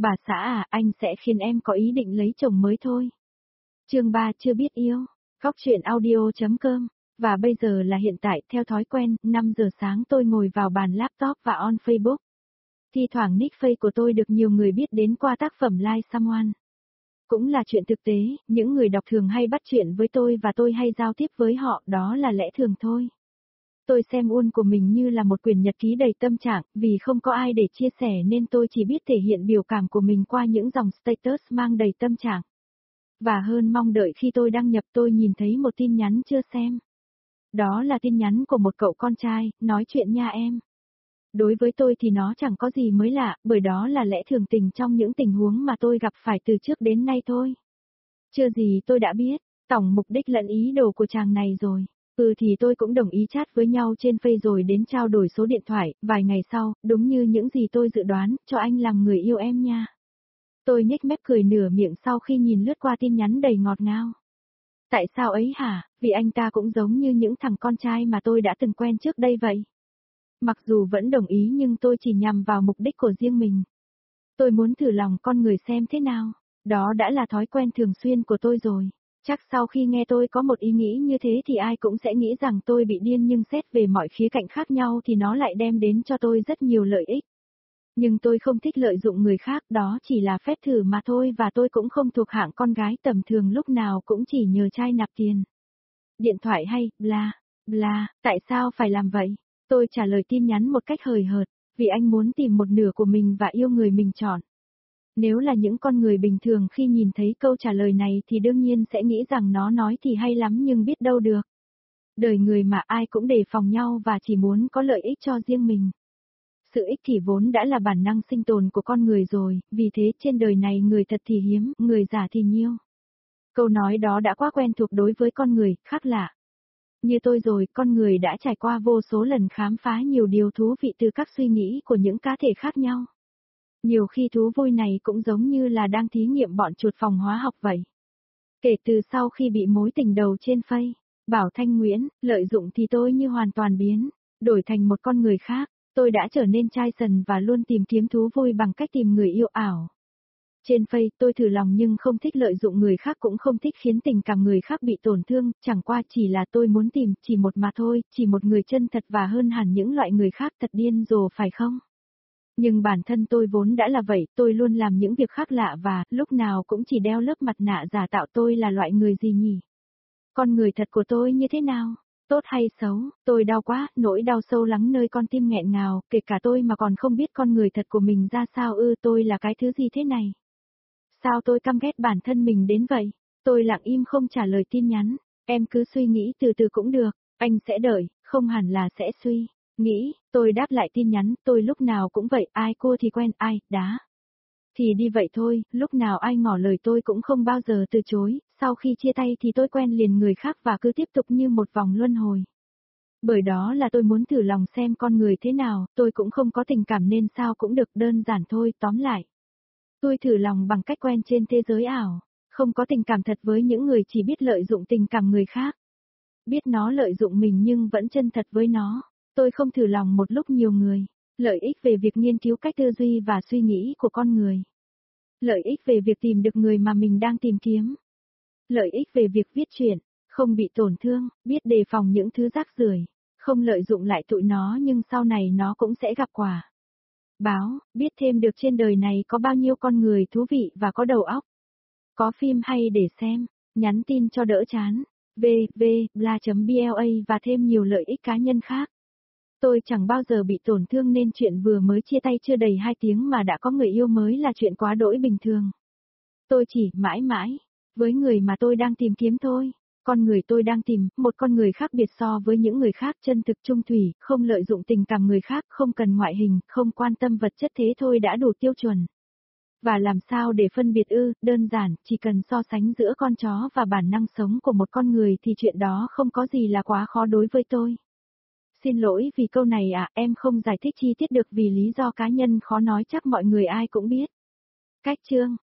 Bà xã à, anh sẽ khiến em có ý định lấy chồng mới thôi. Chương 3 chưa biết yêu. Góc truyện audio.com. Và bây giờ là hiện tại, theo thói quen, 5 giờ sáng tôi ngồi vào bàn laptop và on Facebook. Thi thoảng nick face của tôi được nhiều người biết đến qua tác phẩm Like Someone. Cũng là chuyện thực tế, những người đọc thường hay bắt chuyện với tôi và tôi hay giao tiếp với họ, đó là lẽ thường thôi. Tôi xem Uôn của mình như là một quyển nhật ký đầy tâm trạng, vì không có ai để chia sẻ nên tôi chỉ biết thể hiện biểu cảm của mình qua những dòng status mang đầy tâm trạng. Và hơn mong đợi khi tôi đăng nhập tôi nhìn thấy một tin nhắn chưa xem. Đó là tin nhắn của một cậu con trai, nói chuyện nha em. Đối với tôi thì nó chẳng có gì mới lạ, bởi đó là lẽ thường tình trong những tình huống mà tôi gặp phải từ trước đến nay thôi. Chưa gì tôi đã biết, tổng mục đích lẫn ý đồ của chàng này rồi. Thì tôi cũng đồng ý chat với nhau trên Face rồi đến trao đổi số điện thoại, vài ngày sau, đúng như những gì tôi dự đoán, cho anh làm người yêu em nha. Tôi nhếch mép cười nửa miệng sau khi nhìn lướt qua tin nhắn đầy ngọt ngào. Tại sao ấy hả, vì anh ta cũng giống như những thằng con trai mà tôi đã từng quen trước đây vậy. Mặc dù vẫn đồng ý nhưng tôi chỉ nhằm vào mục đích của riêng mình. Tôi muốn thử lòng con người xem thế nào, đó đã là thói quen thường xuyên của tôi rồi. Chắc sau khi nghe tôi có một ý nghĩ như thế thì ai cũng sẽ nghĩ rằng tôi bị điên nhưng xét về mọi khía cạnh khác nhau thì nó lại đem đến cho tôi rất nhiều lợi ích. Nhưng tôi không thích lợi dụng người khác, đó chỉ là phép thử mà thôi và tôi cũng không thuộc hạng con gái tầm thường lúc nào cũng chỉ nhờ trai nạp tiền. Điện thoại hay, bla, bla, tại sao phải làm vậy? Tôi trả lời tin nhắn một cách hời hợt, vì anh muốn tìm một nửa của mình và yêu người mình chọn. Nếu là những con người bình thường khi nhìn thấy câu trả lời này thì đương nhiên sẽ nghĩ rằng nó nói thì hay lắm nhưng biết đâu được. Đời người mà ai cũng đề phòng nhau và chỉ muốn có lợi ích cho riêng mình. Sự ích kỷ vốn đã là bản năng sinh tồn của con người rồi, vì thế trên đời này người thật thì hiếm, người giả thì nhiêu. Câu nói đó đã quá quen thuộc đối với con người, khác lạ. Như tôi rồi, con người đã trải qua vô số lần khám phá nhiều điều thú vị từ các suy nghĩ của những cá thể khác nhau. Nhiều khi thú vui này cũng giống như là đang thí nghiệm bọn chuột phòng hóa học vậy. Kể từ sau khi bị mối tình đầu trên Face, Bảo Thanh Nguyễn, lợi dụng thì tôi như hoàn toàn biến, đổi thành một con người khác, tôi đã trở nên chai sần và luôn tìm kiếm thú vui bằng cách tìm người yêu ảo. Trên Face tôi thử lòng nhưng không thích lợi dụng người khác cũng không thích khiến tình cảm người khác bị tổn thương, chẳng qua chỉ là tôi muốn tìm chỉ một mà thôi, chỉ một người chân thật và hơn hẳn những loại người khác thật điên rồ phải không? Nhưng bản thân tôi vốn đã là vậy, tôi luôn làm những việc khác lạ và, lúc nào cũng chỉ đeo lớp mặt nạ giả tạo tôi là loại người gì nhỉ? Con người thật của tôi như thế nào? Tốt hay xấu? Tôi đau quá, nỗi đau sâu lắng nơi con tim nghẹn ngào, kể cả tôi mà còn không biết con người thật của mình ra sao tôi là cái thứ gì thế này? Sao tôi căm ghét bản thân mình đến vậy? Tôi lặng im không trả lời tin nhắn, em cứ suy nghĩ từ từ cũng được, anh sẽ đợi, không hẳn là sẽ suy. Nghĩ, tôi đáp lại tin nhắn, tôi lúc nào cũng vậy, ai cua thì quen, ai, đá. Thì đi vậy thôi, lúc nào ai ngỏ lời tôi cũng không bao giờ từ chối, sau khi chia tay thì tôi quen liền người khác và cứ tiếp tục như một vòng luân hồi. Bởi đó là tôi muốn thử lòng xem con người thế nào, tôi cũng không có tình cảm nên sao cũng được, đơn giản thôi, tóm lại. Tôi thử lòng bằng cách quen trên thế giới ảo, không có tình cảm thật với những người chỉ biết lợi dụng tình cảm người khác. Biết nó lợi dụng mình nhưng vẫn chân thật với nó. Tôi không thử lòng một lúc nhiều người. Lợi ích về việc nghiên cứu cách tư duy và suy nghĩ của con người. Lợi ích về việc tìm được người mà mình đang tìm kiếm. Lợi ích về việc viết truyện, không bị tổn thương, biết đề phòng những thứ rác rưởi, không lợi dụng lại tụi nó nhưng sau này nó cũng sẽ gặp quả. Báo, biết thêm được trên đời này có bao nhiêu con người thú vị và có đầu óc. Có phim hay để xem, nhắn tin cho đỡ chán. bla.bla và thêm nhiều lợi ích cá nhân khác. Tôi chẳng bao giờ bị tổn thương nên chuyện vừa mới chia tay chưa đầy 2 tiếng mà đã có người yêu mới là chuyện quá đỗi bình thường. Tôi chỉ mãi mãi với người mà tôi đang tìm kiếm thôi. Con người tôi đang tìm, một con người khác biệt so với những người khác, chân thực trung thủy, không lợi dụng tình cảm người khác, không cần ngoại hình, không quan tâm vật chất, thế thôi đã đủ tiêu chuẩn. Và làm sao để phân biệt đơn giản, chỉ cần so sánh giữa con chó và bản năng sống của một con người thì chuyện đó không có gì là quá khó đối với tôi. Xin lỗi vì câu này em không giải thích chi tiết được vì lý do cá nhân khó nói chắc mọi người ai cũng biết. Cách chương